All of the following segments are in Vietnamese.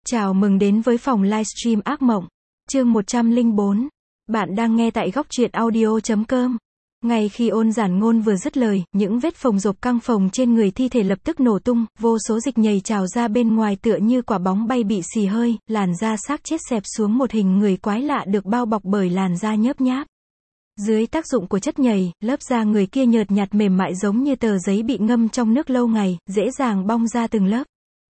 Chào mừng đến với phòng livestream ác mộng. Chương 104. Bạn đang nghe tại góc truyện audio.com. Ngay khi Ôn Giản Ngôn vừa dứt lời, những vết phồng rộp căng phồng trên người thi thể lập tức nổ tung, vô số dịch nhầy trào ra bên ngoài tựa như quả bóng bay bị xì hơi, làn da xác chết xẹp xuống một hình người quái lạ được bao bọc bởi làn da nhớp nháp. Dưới tác dụng của chất nhầy, lớp da người kia nhợt nhạt mềm mại giống như tờ giấy bị ngâm trong nước lâu ngày, dễ dàng bong ra từng lớp.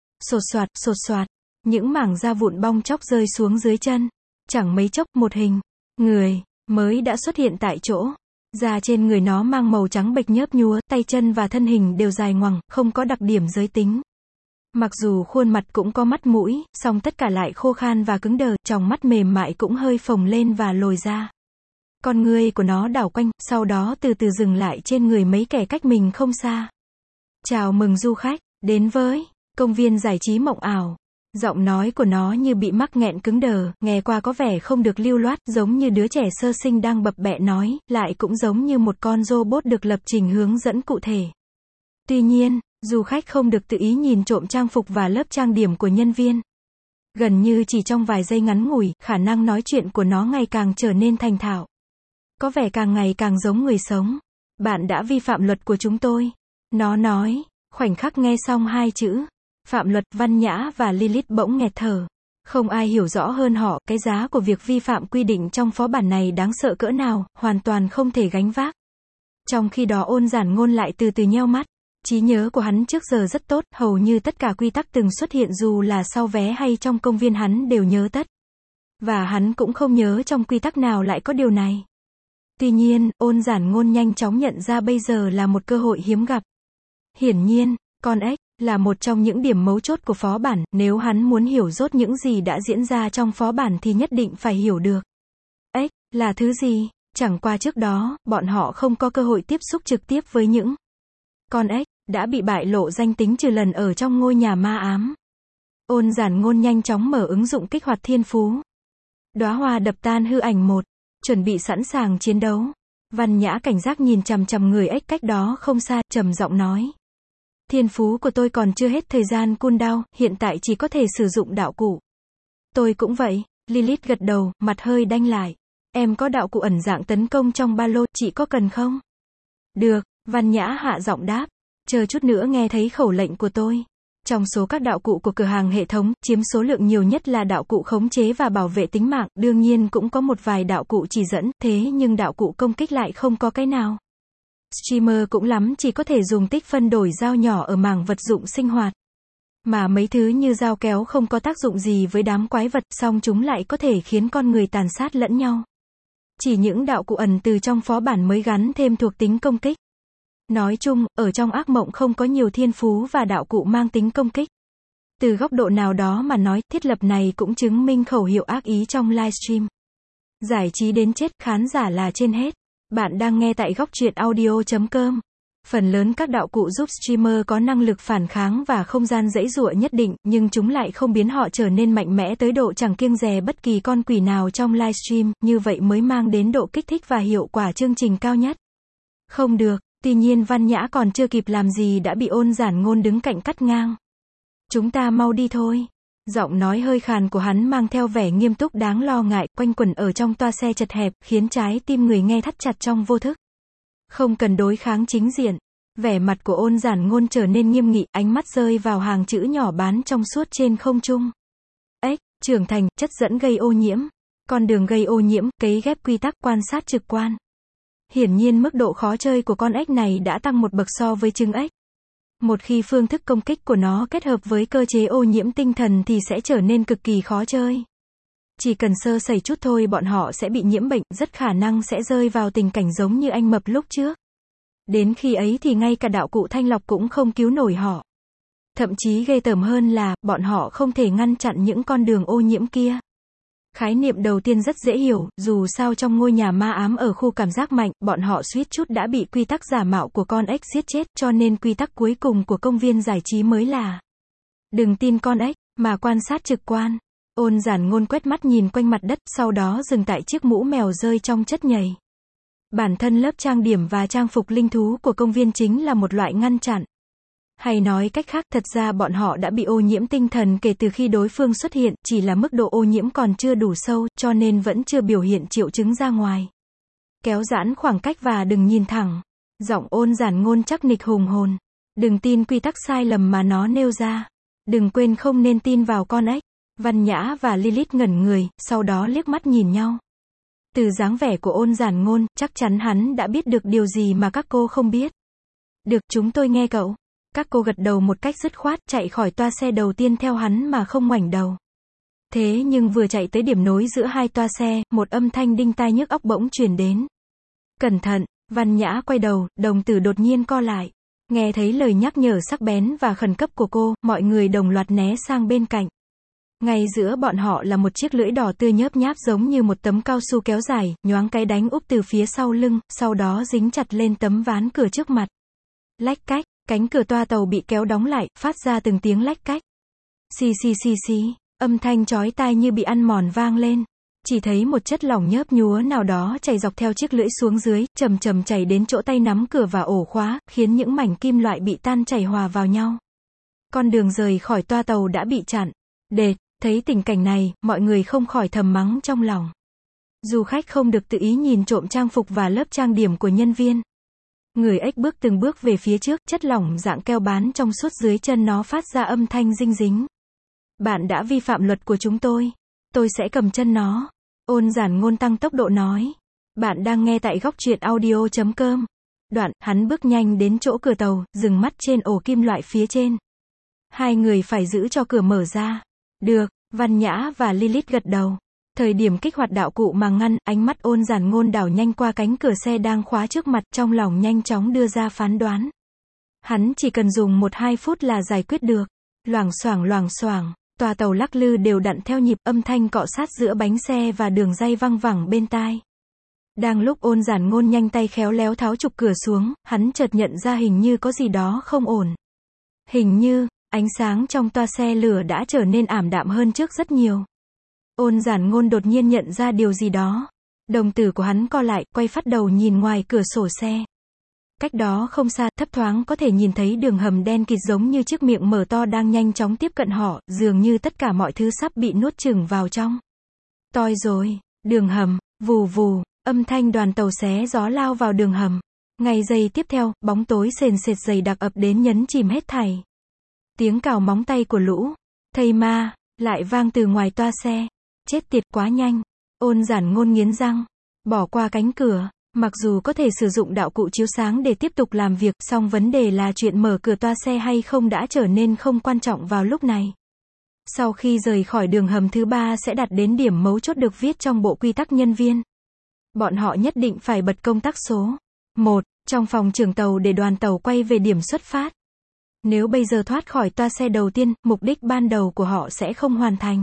Sột soạt. Những mảng da vụn bong chóc rơi xuống dưới chân. Chẳng mấy chốc, một hình người mới đã xuất hiện tại chỗ. Da trên người nó mang màu trắng bệch nhớp nhúa, tay chân và thân hình đều dài ngoằng, không có đặc điểm giới tính. Mặc dù khuôn mặt cũng có mắt mũi, song tất cả lại khô khan và cứng đờ, tròng mắt mềm mại cũng hơi phồng lên và lồi ra. Con ngươi của nó đảo quanh, sau đó từ từ dừng lại trên người mấy kẻ cách mình không xa. Chào mừng du khách, đến với công viên giải trí mộng ảo. Giọng nói của nó như bị mắc nghẹn cứng đờ, nghe qua có vẻ không được lưu loát, giống như đứa trẻ sơ sinh đang bập bẹ nói, lại cũng giống như một con robot được lập trình hướng dẫn cụ thể. Tuy nhiên, du khách không được tự ý nhìn trộm trang phục và lớp trang điểm của nhân viên. Gần như chỉ trong vài giây ngắn ngủi, khả năng nói chuyện của nó ngày càng trở nên thành thạo. Có vẻ càng ngày càng giống người sống. Bạn đã vi phạm luật của chúng tôi. Nó nói. Khoảnh khắc nghe xong hai chữ phạm luật, Văn Nhã và Lilith bỗng nghẹt thở. Không ai hiểu rõ hơn họ, cái giá của việc vi phạm quy định trong phó bản này đáng sợ cỡ nào, hoàn toàn không thể gánh vác. Trong khi đó Ôn Giản Ngôn lại từ từ nheo mắt. Trí nhớ của hắn trước giờ rất tốt, hầu như tất cả quy tắc từng xuất hiện dù là sau vé hay trong công viên hắn đều nhớ tất. Và hắn cũng không nhớ trong quy tắc nào lại có điều này. Tuy nhiên, Ôn Giản Ngôn nhanh chóng nhận ra bây giờ là một cơ hội hiếm gặp. Hiển nhiên, con ếch là một trong những điểm mấu chốt của phó bản, nếu hắn muốn hiểu rốt những gì đã diễn ra trong phó bản thì nhất định phải hiểu được. Ếch là thứ gì? Chẳng qua trước đó, bọn họ không có cơ hội tiếp xúc trực tiếp với những con ếch đã bị bại lộ danh tính trừ lần ở trong ngôi nhà ma ám. Ôn Giản Ngôn nhanh chóng mở ứng dụng kích hoạt thiên phú. Đóa hoa đập tan hư ảnh 1, chuẩn bị sẵn sàng chiến đấu. Văn Nhã cảnh giác nhìn chằm chằm người ếch cách đó không xa, trầm giọng nói. Thiên phú của tôi còn chưa hết thời gian cooldown, hiện tại chỉ có thể sử dụng đạo cụ. Tôi cũng vậy, Lilith gật đầu, mặt hơi đanh lại. Em có đạo cụ ẩn dạng tấn công trong ba lô, chị có cần không? Được, Văn Nhã hạ giọng đáp. Chờ chút nữa nghe thấy khẩu lệnh của tôi. Trong số các đạo cụ của cửa hàng hệ thống, chiếm số lượng nhiều nhất là đạo cụ khống chế và bảo vệ tính mạng, đương nhiên cũng có một vài đạo cụ chỉ dẫn, thế nhưng đạo cụ công kích lại không có cái nào. Streamer cũng lắm chỉ có thể dùng tích phân đổi dao nhỏ ở mảng vật dụng sinh hoạt. Mà mấy thứ như dao kéo không có tác dụng gì với đám quái vật, song chúng lại có thể khiến con người tàn sát lẫn nhau. Chỉ những đạo cụ ẩn từ trong phó bản mới gắn thêm thuộc tính công kích. Nói chung, ở trong ác mộng không có nhiều thiên phú và đạo cụ mang tính công kích. Từ góc độ nào đó mà nói, thiết lập này cũng chứng minh khẩu hiệu ác ý trong livestream. Giải trí đến chết, khán giả là trên hết. Bạn đang nghe tại góc truyện audio.com. Phần lớn các đạo cụ giúp streamer có năng lực phản kháng và không gian giãy giụa nhất định, nhưng chúng lại không biến họ trở nên mạnh mẽ tới độ chẳng kiêng dè bất kỳ con quỷ nào trong livestream, như vậy mới mang đến độ kích thích và hiệu quả chương trình cao nhất. Không được, tuy nhiên Văn Nhã còn chưa kịp làm gì đã bị Ôn Giản Ngôn đứng cạnh cắt ngang. Chúng ta mau đi thôi. Giọng nói hơi khàn của hắn mang theo vẻ nghiêm túc đáng lo ngại, quanh quẩn ở trong toa xe chật hẹp, khiến trái tim người nghe thắt chặt trong vô thức. Không cần đối kháng chính diện. Vẻ mặt của Ôn Giản Ngôn trở nên nghiêm nghị, ánh mắt rơi vào hàng chữ nhỏ bán trong suốt trên không trung. Ếch, trưởng thành, chất dẫn gây ô nhiễm. Con đường gây ô nhiễm, cấy ghép quy tắc, quan sát trực quan. Hiển nhiên mức độ khó chơi của con ếch này đã tăng một bậc so với trứng ếch. Một khi phương thức công kích của nó kết hợp với cơ chế ô nhiễm tinh thần thì sẽ trở nên cực kỳ khó chơi. Chỉ cần sơ sẩy chút thôi bọn họ sẽ bị nhiễm bệnh, rất khả năng sẽ rơi vào tình cảnh giống như anh mập lúc trước. Đến khi ấy thì ngay cả đạo cụ thanh lọc cũng không cứu nổi họ. Thậm chí ghê tởm hơn là, bọn họ không thể ngăn chặn những con đường ô nhiễm kia. Khái niệm đầu tiên rất dễ hiểu, dù sao trong ngôi nhà ma ám ở khu cảm giác mạnh, bọn họ suýt chút đã bị quy tắc giả mạo của con ếch giết chết, cho nên quy tắc cuối cùng của công viên giải trí mới là đừng tin con ếch, mà quan sát trực quan. Ôn Giản Ngôn quét mắt nhìn quanh mặt đất, sau đó dừng tại chiếc mũ mèo rơi trong chất nhầy. Bản thân lớp trang điểm và trang phục linh thú của công viên chính là một loại ngăn chặn. Hay nói cách khác, thật ra bọn họ đã bị ô nhiễm tinh thần kể từ khi đối phương xuất hiện, chỉ là mức độ ô nhiễm còn chưa đủ sâu, cho nên vẫn chưa biểu hiện triệu chứng ra ngoài. Kéo giãn khoảng cách và đừng nhìn thẳng. Giọng Ôn Giản Ngôn chắc nịch hùng hồn. Đừng tin quy tắc sai lầm mà nó nêu ra. Đừng quên không nên tin vào con ếch. Văn Nhã và Lilith ngẩn người, sau đó liếc mắt nhìn nhau. Từ dáng vẻ của Ôn Giản Ngôn, chắc chắn hắn đã biết được điều gì mà các cô không biết. Được, chúng tôi nghe cậu. Các cô gật đầu một cách dứt khoát, chạy khỏi toa xe đầu tiên theo hắn mà không ngoảnh đầu. Thế nhưng vừa chạy tới điểm nối giữa hai toa xe, một âm thanh đinh tai nhức óc bỗng truyền đến. Cẩn thận, Văn Nhã quay đầu, đồng tử đột nhiên co lại. Nghe thấy lời nhắc nhở sắc bén và khẩn cấp của cô, mọi người đồng loạt né sang bên cạnh. Ngay giữa bọn họ là một chiếc lưỡi đỏ tươi nhớp nháp giống như một tấm cao su kéo dài, nhoáng cái đánh úp từ phía sau lưng, sau đó dính chặt lên tấm ván cửa trước mặt. Lách cách, cánh cửa toa tàu bị kéo đóng lại, phát ra từng tiếng lách cách. Xì xì xì xì, âm thanh chói tai như bị ăn mòn vang lên. Chỉ thấy một chất lỏng nhớp nhúa nào đó chảy dọc theo chiếc lưỡi xuống dưới, chầm chầm chảy đến chỗ tay nắm cửa và ổ khóa, khiến những mảnh kim loại bị tan chảy hòa vào nhau. Con đường rời khỏi toa tàu đã bị chặn. Đệt, thấy tình cảnh này, mọi người không khỏi thầm mắng trong lòng. Du khách không được tự ý nhìn trộm trang phục và lớp trang điểm của nhân viên. Người ếch bước từng bước về phía trước, chất lỏng dạng keo bán trong suốt dưới chân nó phát ra âm thanh dinh dính. Bạn đã vi phạm luật của chúng tôi. Tôi sẽ cầm chân nó. Ôn Giản Ngôn tăng tốc độ nói. Bạn đang nghe tại góc truyện audio.com. Đoạn, hắn bước nhanh đến chỗ cửa tàu, dừng mắt trên ổ kim loại phía trên. Hai người phải giữ cho cửa mở ra. Được, Văn Nhã và Lilith gật đầu. Thời điểm kích hoạt đạo cụ mà ngăn, ánh mắt Ôn Giản Ngôn đảo nhanh qua cánh cửa xe đang khóa trước mặt, trong lòng nhanh chóng đưa ra phán đoán. Hắn chỉ cần dùng 1-2 phút là giải quyết được. Loảng xoảng, toa tàu lắc lư đều đặn theo nhịp, âm thanh cọ sát giữa bánh xe và đường ray văng vẳng bên tai. Đang lúc Ôn Giản Ngôn nhanh tay khéo léo tháo trục cửa xuống, hắn chợt nhận ra hình như có gì đó không ổn. Hình như, ánh sáng trong toa xe lửa đã trở nên ảm đạm hơn trước rất nhiều. Ôn Giản Ngôn đột nhiên nhận ra điều gì đó. Đồng tử của hắn co lại, quay phát đầu nhìn ngoài cửa sổ xe. Cách đó không xa, thấp thoáng có thể nhìn thấy đường hầm đen kịt giống như chiếc miệng mở to đang nhanh chóng tiếp cận họ, dường như tất cả mọi thứ sắp bị nuốt chửng vào trong. Toi rồi, đường hầm, vù vù, âm thanh đoàn tàu xé gió lao vào đường hầm. Ngay giây tiếp theo, bóng tối sền sệt dày đặc ập đến nhấn chìm hết thảy. Tiếng cào móng tay của lũ thây ma lại vang từ ngoài toa xe. Chết tiệt, quá nhanh. Ôn Giản Ngôn nghiến răng, bỏ qua cánh cửa. Mặc dù có thể sử dụng đạo cụ chiếu sáng để tiếp tục làm việc, song vấn đề là chuyện mở cửa toa xe hay không đã trở nên không quan trọng vào lúc này. Sau khi rời khỏi đường hầm thứ 3 sẽ đạt đến điểm mấu chốt được viết trong bộ quy tắc nhân viên. Bọn họ nhất định phải bật công tắc số 1 trong phòng trưởng tàu để đoàn tàu quay về điểm xuất phát. Nếu bây giờ thoát khỏi toa xe đầu tiên, mục đích ban đầu của họ sẽ không hoàn thành.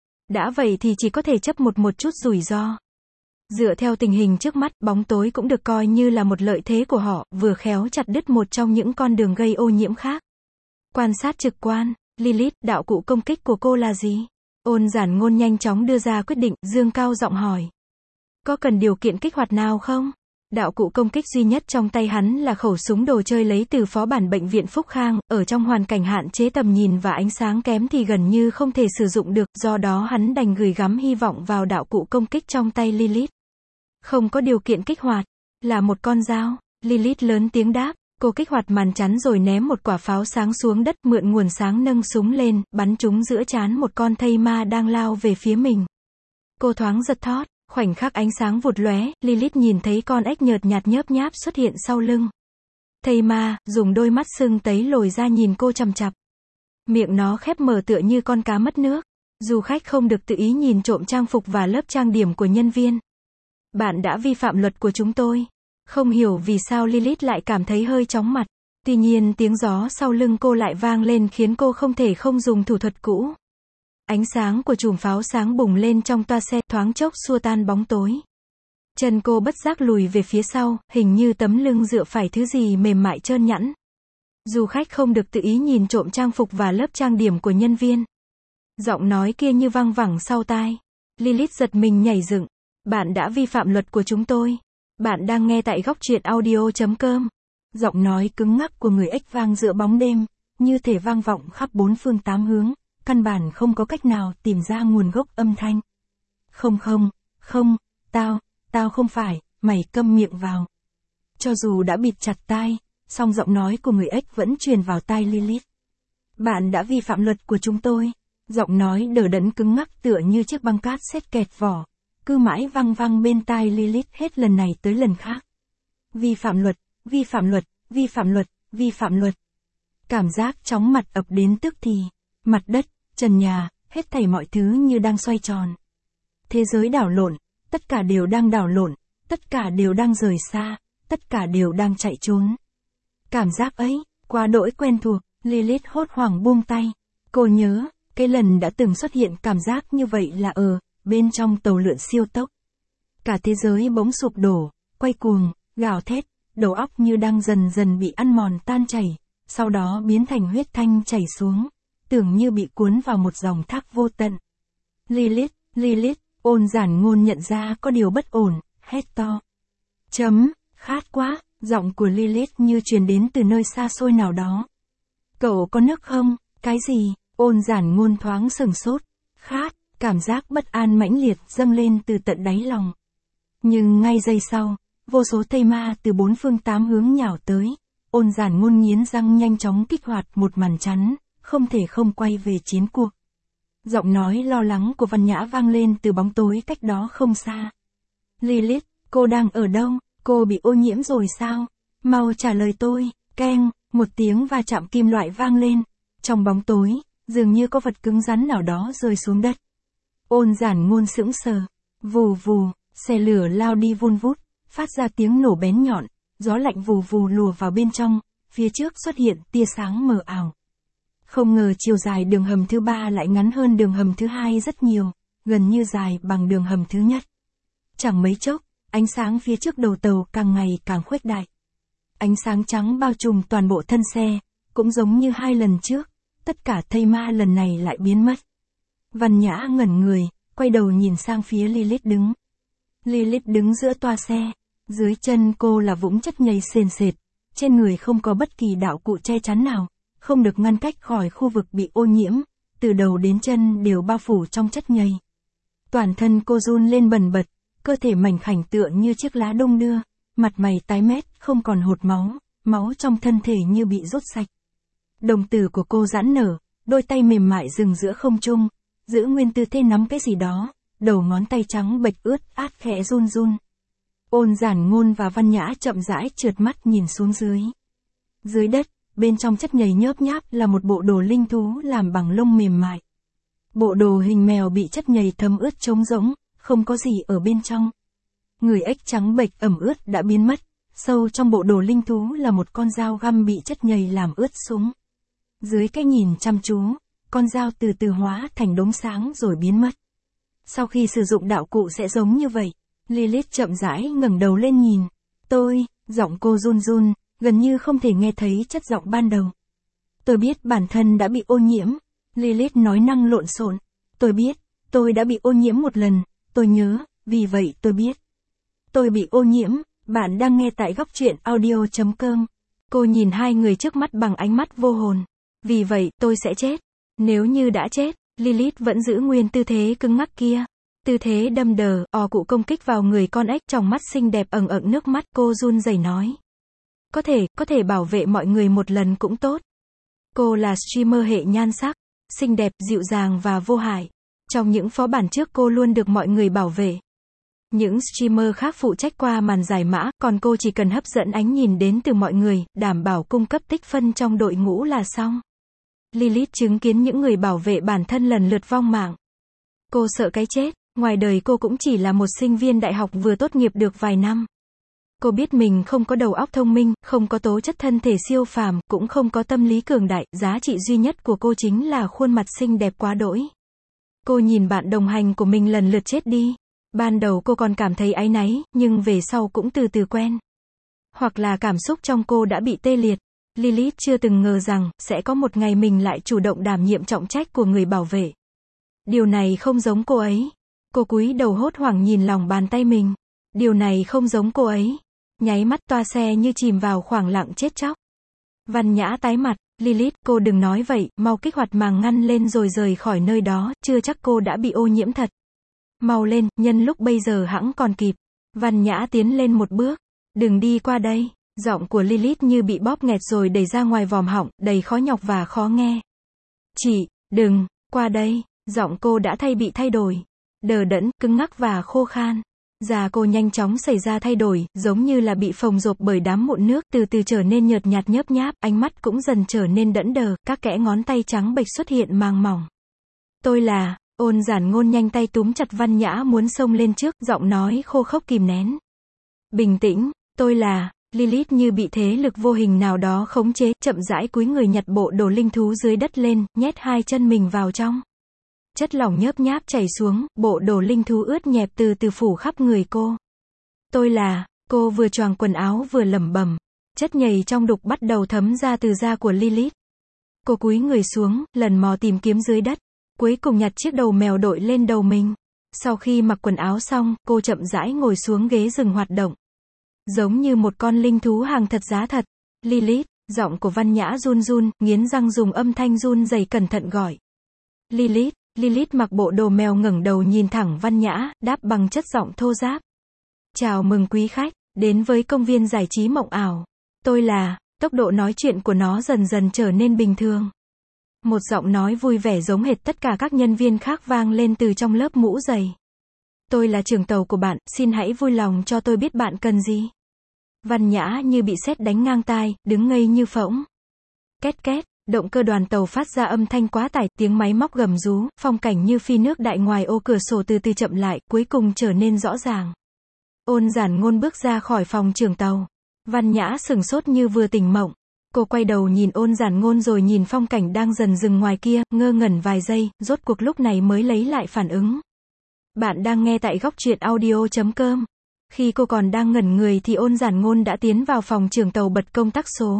Đã vậy thì chỉ có thể chấp một chút rủi ro. Dựa theo tình hình trước mắt, bóng tối cũng được coi như là một lợi thế của họ, vừa khéo chặt đứt một trong những con đường gây ô nhiễm khác. Quan sát trực quan. Lilith, đạo cụ công kích của cô là gì? Ôn Giản Ngôn nhanh chóng đưa ra quyết định, dương cao giọng hỏi. Có cần điều kiện kích hoạt nào không? Đạo cụ công kích duy nhất trong tay hắn là khẩu súng đồ chơi lấy từ phó bản bệnh viện Phúc Khang, ở trong hoàn cảnh hạn chế tầm nhìn và ánh sáng kém thì gần như không thể sử dụng được, do đó hắn đành gửi gắm hy vọng vào đạo cụ công kích trong tay Lilith. Không có điều kiện kích hoạt, là một con dao. Lilith lớn tiếng đáp, cô kích hoạt màn chắn rồi ném một quả pháo sáng xuống đất, mượn nguồn sáng nâng súng lên, bắn trúng giữa trán một con thây ma đang lao về phía mình. Cô thoáng giật thót. Khoảnh khắc ánh sáng vụt lóe, Lilith nhìn thấy con ếch nhợt nhạt nhớp nháp xuất hiện sau lưng. Thây ma, dùng đôi mắt sưng tấy lồi ra nhìn cô chằm chằm. Miệng nó khép mở tựa như con cá mất nước. Du khách không được tự ý nhìn trộm trang phục và lớp trang điểm của nhân viên. Bạn đã vi phạm luật của chúng tôi. Không hiểu vì sao Lilith lại cảm thấy hơi chóng mặt. Tuy nhiên tiếng gió sau lưng cô lại vang lên khiến cô không thể không dùng thủ thuật cũ. Ánh sáng của chùm pháo sáng bùng lên trong toa xe, thoáng chốc xua tan bóng tối. Chân cô bất giác lùi về phía sau, hình như tấm lưng dựa phải thứ gì mềm mại trơn nhẵn. Du khách không được tự ý nhìn trộm trang phục và lớp trang điểm của nhân viên. Giọng nói kia như vang vẳng sau tai. Lilith giật mình nhảy dựng. Bạn đã vi phạm luật của chúng tôi. Bạn đang nghe tại góc truyện audio.com. Giọng nói cứng ngắc của người ếch vang giữa bóng đêm. như thể vang vọng khắp bốn phương tám hướng, căn bản không có cách nào tìm ra nguồn gốc âm thanh. Không, tao không phải, mày câm miệng vào. Cho dù đã bịt chặt tai, song giọng nói của người ếch vẫn truyền vào tai Lilith. Bạn đã vi phạm luật của chúng tôi. Giọng nói đờ đẫn cứng ngắc tựa như chiếc băng cát sét kẹt vỏ, cứ mãi vang vang bên tai Lilith hết lần này tới lần khác. Vi phạm luật, vi phạm luật, vi phạm luật, vi phạm luật. Cảm giác chóng mặt ập đến tức thì. Mặt đất, trần nhà, hết thảy mọi thứ như đang xoay tròn. Thế giới đảo lộn, tất cả đều đang đảo lộn, tất cả đều đang rời xa, tất cả đều đang chạy trốn. Cảm giác ấy, quá đỗi quen thuộc, Lilith hốt hoảng buông tay. Cô nhớ, cái lần đã từng xuất hiện cảm giác như vậy là bên trong tàu lượn siêu tốc. Cả thế giới bỗng sụp đổ, quay cuồng, gào thét, đầu óc như đang dần dần bị ăn mòn tan chảy, sau đó biến thành huyết thanh chảy xuống, tưởng như bị cuốn vào một dòng thác vô tận. Lilith, Ôn Giản Ngôn nhận ra có điều bất ổn, hét to. Khát quá, giọng của Lilith như truyền đến từ nơi xa xôi nào đó. Cậu có nước không? Cái gì? Ôn Giản Ngôn thoáng sửng sốt. Khát, cảm giác bất an mãnh liệt dâng lên từ tận đáy lòng. Nhưng ngay giây sau, vô số thây ma từ bốn phương tám hướng nhào tới. Ôn Giản Ngôn nghiến răng nhanh chóng kích hoạt một màn chắn, không thể không quay về chiến cuộc. Giọng nói lo lắng của Văn Nhã vang lên từ bóng tối cách đó không xa. Lilith, cô đang ở đâu? Cô bị ô nhiễm rồi sao? Mau trả lời tôi. Keng, một tiếng va chạm kim loại vang lên. Trong bóng tối, dường như có vật cứng rắn nào đó rơi xuống đất. Ôn Giản Ngôn sững sờ. Vù vù, xe lửa lao đi vun vút, phát ra tiếng nổ bén nhọn, gió lạnh vù vù lùa vào bên trong, phía trước xuất hiện tia sáng mờ ảo. Không ngờ chiều dài đường hầm thứ 3 lại ngắn hơn đường hầm thứ 2 rất nhiều, gần như dài bằng đường hầm thứ nhất. Chẳng mấy chốc, ánh sáng phía trước đầu tàu càng ngày càng khuếch đại. Ánh sáng trắng bao trùm toàn bộ thân xe, cũng giống như 2 lần trước, tất cả thây ma lần này lại biến mất. Văn Nhã ngẩn người, quay đầu nhìn sang phía Lilith đứng. Lilith đứng giữa toa xe, dưới chân cô là vũng chất nhầy sền sệt, trên người không có bất kỳ đạo cụ che chắn nào, không được ngăn cách khỏi khu vực bị ô nhiễm, từ đầu đến chân đều bao phủ trong chất nhầy. Toàn thân cô run lên bần bật, cơ thể mảnh khảnh tựa như chiếc lá đông đưa, mặt mày tái mét, không còn hột máu, máu trong thân thể như bị rút sạch. Đồng tử của cô giãn nở, đôi tay mềm mại dừng giữa không trung, giữ nguyên tư thế nắm cái gì đó, đầu ngón tay trắng bệch ướt át khẽ run run. Ôn Giản Ngôn và Văn Nhã chậm rãi trượt mắt nhìn xuống dưới. Dưới đất, bên trong chất nhầy nhớp nháp là một bộ đồ linh thú làm bằng lông mềm mại. Bộ đồ hình mèo bị chất nhầy thấm ướt trống rỗng, không có gì ở bên trong. Người ếch trắng bệch ẩm ướt đã biến mất, sâu trong bộ đồ linh thú là một con dao găm bị chất nhầy làm ướt sũng. Dưới cái nhìn chăm chú, con dao từ từ hóa thành đốm sáng rồi biến mất. Sau khi sử dụng đạo cụ sẽ giống như vậy. Lilith chậm rãi ngẩng đầu lên nhìn. Giọng cô run run, gần như không thể nghe thấy chất giọng ban đầu. Tôi biết bản thân đã bị ô nhiễm. Lilith nói năng lộn xộn. Tôi biết, tôi đã bị ô nhiễm một lần, tôi nhớ, vì vậy tôi biết. Tôi bị ô nhiễm, bạn đang nghe tại góc truyện audio.com. Cô nhìn hai người trước mắt bằng ánh mắt vô hồn. Vì vậy, tôi sẽ chết. Nếu như đã chết, Lilith vẫn giữ nguyên tư thế cứng ngắc kia. Tư thế đâm đờ, cụ công kích vào người con ếch, trong mắt xinh đẹp ẩn ẩn nước mắt, cô run rẩy nói. Có thể bảo vệ mọi người một lần cũng tốt. Cô là streamer hệ nhan sắc, xinh đẹp, dịu dàng và vô hại. Trong những phó bản trước cô luôn được mọi người bảo vệ. Những streamer khác phụ trách qua màn giải mã, còn cô chỉ cần hấp dẫn ánh nhìn đến từ mọi người, đảm bảo cung cấp tích phân trong đội ngũ là xong. Lilith chứng kiến những người bảo vệ bản thân lần lượt vong mạng. Cô sợ cái chết, ngoài đời cô cũng chỉ là một sinh viên đại học vừa tốt nghiệp được vài năm. Cô biết mình không có đầu óc thông minh, không có tố chất thân thể siêu phàm, cũng không có tâm lý cường đại, giá trị duy nhất của cô chính là khuôn mặt xinh đẹp quá đỗi. Cô nhìn bạn đồng hành của mình lần lượt chết đi. Ban đầu cô còn cảm thấy áy náy, nhưng về sau cũng từ từ quen. Hoặc là cảm xúc trong cô đã bị tê liệt. Lilith chưa từng ngờ rằng, sẽ có một ngày mình lại chủ động đảm nhiệm trọng trách của người bảo vệ. Điều này không giống cô ấy. Cô cúi đầu hốt hoảng nhìn lòng bàn tay mình. Điều này không giống cô ấy. Nháy mắt toa xe như chìm vào khoảng lặng chết chóc. Văn Nhã tái mặt, Lilith, cô đừng nói vậy, mau kích hoạt màng ngăn lên rồi rời khỏi nơi đó, chưa chắc cô đã bị ô nhiễm thật. Mau lên, nhân lúc bây giờ hẵng còn kịp. Văn Nhã tiến lên một bước. Đừng đi qua đây. Giọng của Lilith như bị bóp nghẹt rồi đẩy ra ngoài vòm họng, đầy khó nhọc và khó nghe. Chị, đừng, qua đây. Giọng cô đã bị thay đổi. Đờ đẫn, cứng ngắc và khô khan. Da cô nhanh chóng xảy ra thay đổi, giống như là bị phồng rộp bởi đám mụn nước, từ từ trở nên nhợt nhạt nhớp nháp, ánh mắt cũng dần trở nên đẫn đờ, các kẽ ngón tay trắng bệch xuất hiện màng mỏng. Tôi là, Ôn Giản Ngôn nhanh tay túm chặt Văn Nhã muốn xông lên trước, giọng nói khô khốc kìm nén. Bình tĩnh, tôi là, Lilith như bị thế lực vô hình nào đó khống chế, chậm rãi cúi người nhặt bộ đồ linh thú dưới đất lên, nhét hai chân mình vào trong. Chất lỏng nhớp nháp chảy xuống, bộ đồ linh thú ướt nhẹp từ từ phủ khắp người cô. Tôi là, cô vừa choàng quần áo vừa lẩm bẩm. Chất nhầy trong đục bắt đầu thấm ra từ da của Lilith. Cô cúi người xuống, lần mò tìm kiếm dưới đất. Cuối cùng nhặt chiếc đầu mèo đội lên đầu mình. Sau khi mặc quần áo xong, cô chậm rãi ngồi xuống ghế dừng hoạt động. Giống như một con linh thú hàng thật giá thật. Lilith, giọng của Văn Nhã run run, nghiến răng dùng âm thanh run rẩy cẩn thận gọi. Lilith. Lilith mặc bộ đồ mèo ngẩng đầu nhìn thẳng Văn Nhã, đáp bằng chất giọng thô ráp. Chào mừng quý khách, đến với công viên giải trí mộng ảo. Tôi là, tốc độ nói chuyện của nó dần dần trở nên bình thường. Một giọng nói vui vẻ giống hệt tất cả các nhân viên khác vang lên từ trong lớp mũ dày. Tôi là trưởng tàu của bạn, xin hãy vui lòng cho tôi biết bạn cần gì. Văn Nhã như bị sét đánh ngang tai, đứng ngây như phỗng. Két két. Động cơ đoàn tàu phát ra âm thanh quá tải, tiếng máy móc gầm rú, phong cảnh như phi nước đại ngoài ô cửa sổ từ từ chậm lại, cuối cùng trở nên rõ ràng. Ôn Giản Ngôn bước ra khỏi phòng trưởng tàu. Văn Nhã sửng sốt như vừa tỉnh mộng. Cô quay đầu nhìn Ôn Giản Ngôn rồi nhìn phong cảnh đang dần dừng ngoài kia, ngơ ngẩn vài giây, rốt cuộc lúc này mới lấy lại phản ứng. Bạn đang nghe tại goctruyện.audio.com. Khi cô còn đang ngẩn người thì Ôn Giản Ngôn đã tiến vào phòng trưởng tàu bật công tắc số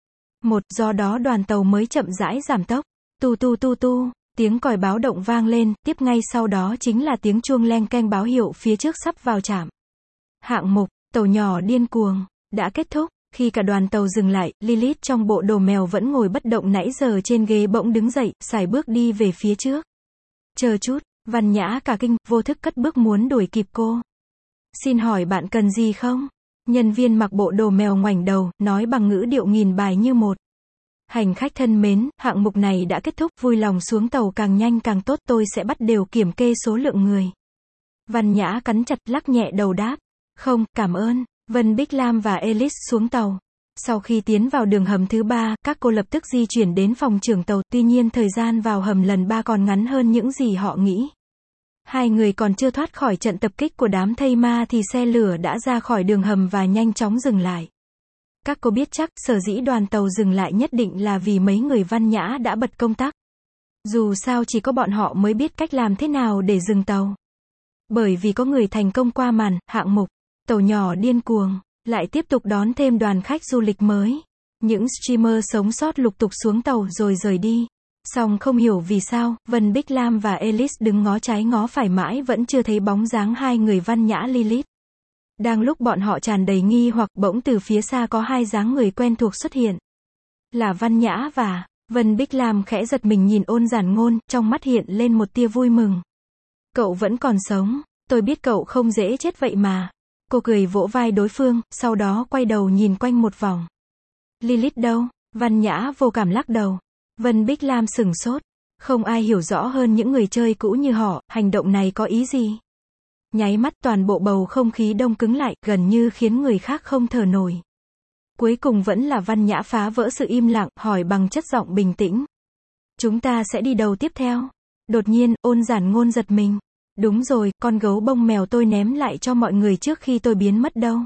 1, do đó đoàn tàu mới chậm rãi giảm tốc. Tu tu tu tu, tiếng còi báo động vang lên, tiếp ngay sau đó chính là tiếng chuông leng keng báo hiệu phía trước sắp vào trạm. Hạng mục, tàu nhỏ điên cuồng, đã kết thúc. Khi cả đoàn tàu dừng lại, Lilith trong bộ đồ mèo vẫn ngồi bất động nãy giờ trên ghế bỗng đứng dậy, sải bước đi về phía trước. Chờ chút, Văn Nhã cả kinh, vô thức cất bước muốn đuổi kịp cô. Xin hỏi bạn cần gì không? Nhân viên mặc bộ đồ mèo ngoảnh đầu, nói bằng ngữ điệu nghìn bài như một. Hành khách thân mến, hạng mục này đã kết thúc, vui lòng xuống tàu càng nhanh càng tốt, tôi sẽ bắt đều kiểm kê số lượng người. Văn Nhã cắn chặt, lắc nhẹ đầu đáp. Không, cảm ơn. Vân Bích Lam và Alice xuống tàu. Sau khi tiến vào đường hầm thứ 3, các cô lập tức di chuyển đến phòng trưởng tàu, tuy nhiên thời gian vào hầm lần 3 còn ngắn hơn những gì họ nghĩ. Hai người còn chưa thoát khỏi trận tập kích của đám thây ma thì xe lửa đã ra khỏi đường hầm và nhanh chóng dừng lại. Các cô biết chắc, sở dĩ đoàn tàu dừng lại nhất định là vì mấy người Văn Nhã đã bật công tắc. Dù sao chỉ có bọn họ mới biết cách làm thế nào để dừng tàu. Bởi vì có người thành công qua màn, hạng mục, tàu nhỏ điên cuồng, lại tiếp tục đón thêm đoàn khách du lịch mới. Những streamer sống sót lục tục xuống tàu rồi rời đi. Song không hiểu vì sao, Vân Bích Lam và Alice đứng ngó trái ngó phải mãi vẫn chưa thấy bóng dáng hai người Văn Nhã Lilith. Đang lúc bọn họ tràn đầy nghi hoặc, bỗng từ phía xa có hai dáng người quen thuộc xuất hiện. Là Văn Nhã và Vân Bích Lam khẽ giật mình nhìn Ôn Giản Ngôn, trong mắt hiện lên một tia vui mừng. Cậu vẫn còn sống, tôi biết cậu không dễ chết vậy mà. Cô cười vỗ vai đối phương, sau đó quay đầu nhìn quanh một vòng. Lilith đâu? Văn Nhã vô cảm lắc đầu. Vân Bích Lam sửng sốt. Không ai hiểu rõ hơn những người chơi cũ như họ, hành động này có ý gì? Nháy mắt toàn bộ bầu không khí đông cứng lại, gần như khiến người khác không thở nổi. Cuối cùng vẫn là Văn Nhã phá vỡ sự im lặng, hỏi bằng chất giọng bình tĩnh. Chúng ta sẽ đi đâu tiếp theo? Đột nhiên, Ôn Giản Ngôn giật mình. Đúng rồi, con gấu bông mèo tôi ném lại cho mọi người trước khi tôi biến mất đâu?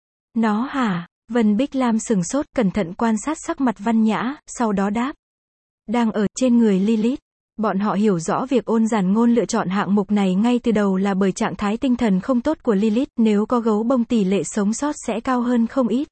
Nó hả? Vân Bích Lam sửng sốt, cẩn thận quan sát sắc mặt Văn Nhã, sau đó đáp. Đang ở trên người Lilith. Bọn họ hiểu rõ việc Ôn Giản Ngôn lựa chọn hạng mục này ngay từ đầu là bởi trạng thái tinh thần không tốt của Lilith, nếu có gấu bông tỷ lệ sống sót sẽ cao hơn không ít.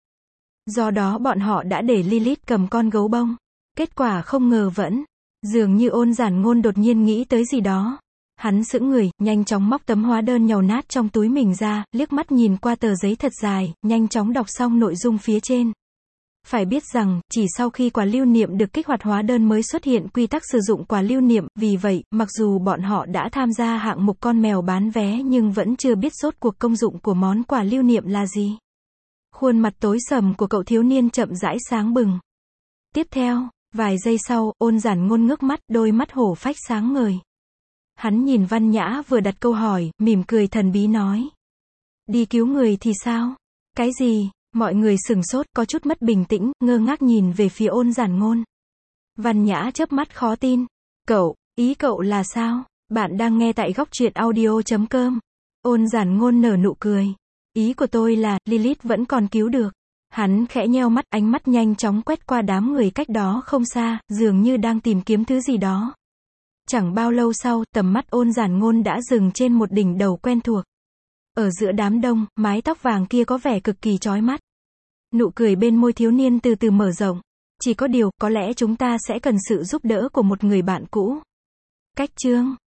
Do đó bọn họ đã để Lilith cầm con gấu bông. Kết quả không ngờ vẫn. Dường như Ôn Giản Ngôn đột nhiên nghĩ tới gì đó. Hắn sững người, nhanh chóng móc tấm hóa đơn nhàu nát trong túi mình ra, liếc mắt nhìn qua tờ giấy thật dài, nhanh chóng đọc xong nội dung phía trên. Phải biết rằng, chỉ sau khi quả lưu niệm được kích hoạt hóa đơn mới xuất hiện quy tắc sử dụng quả lưu niệm, vì vậy, mặc dù bọn họ đã tham gia hạng mục con mèo bán vé nhưng vẫn chưa biết rốt cuộc công dụng của món quả lưu niệm là gì. Khuôn mặt tối sầm của cậu thiếu niên chậm rãi sáng bừng. Tiếp theo, vài giây sau, Ôn Giản Ngôn ngước mắt, đôi mắt hổ phách sáng ngời. Hắn nhìn Văn Nhã vừa đặt câu hỏi, mỉm cười thần bí nói. Đi cứu người thì sao? Cái gì? Mọi người sửng sốt, có chút mất bình tĩnh, ngơ ngác nhìn về phía Ôn Giản Ngôn. Văn Nhã chớp mắt khó tin. Ý cậu là sao? Bạn đang nghe tại góc truyện audio.com. Ôn Giản Ngôn nở nụ cười. Ý của tôi là, Lilith vẫn còn cứu được. Hắn khẽ nheo mắt, ánh mắt nhanh chóng quét qua đám người cách đó không xa, dường như đang tìm kiếm thứ gì đó. Chẳng bao lâu sau, tầm mắt Ôn Giản Ngôn đã dừng trên một đỉnh đầu quen thuộc. Ở giữa đám đông, mái tóc vàng kia có vẻ cực kỳ chói mắt. Nụ cười bên môi thiếu niên từ từ mở rộng. Chỉ có điều, có lẽ chúng ta sẽ cần sự giúp đỡ của một người bạn cũ. Cách chương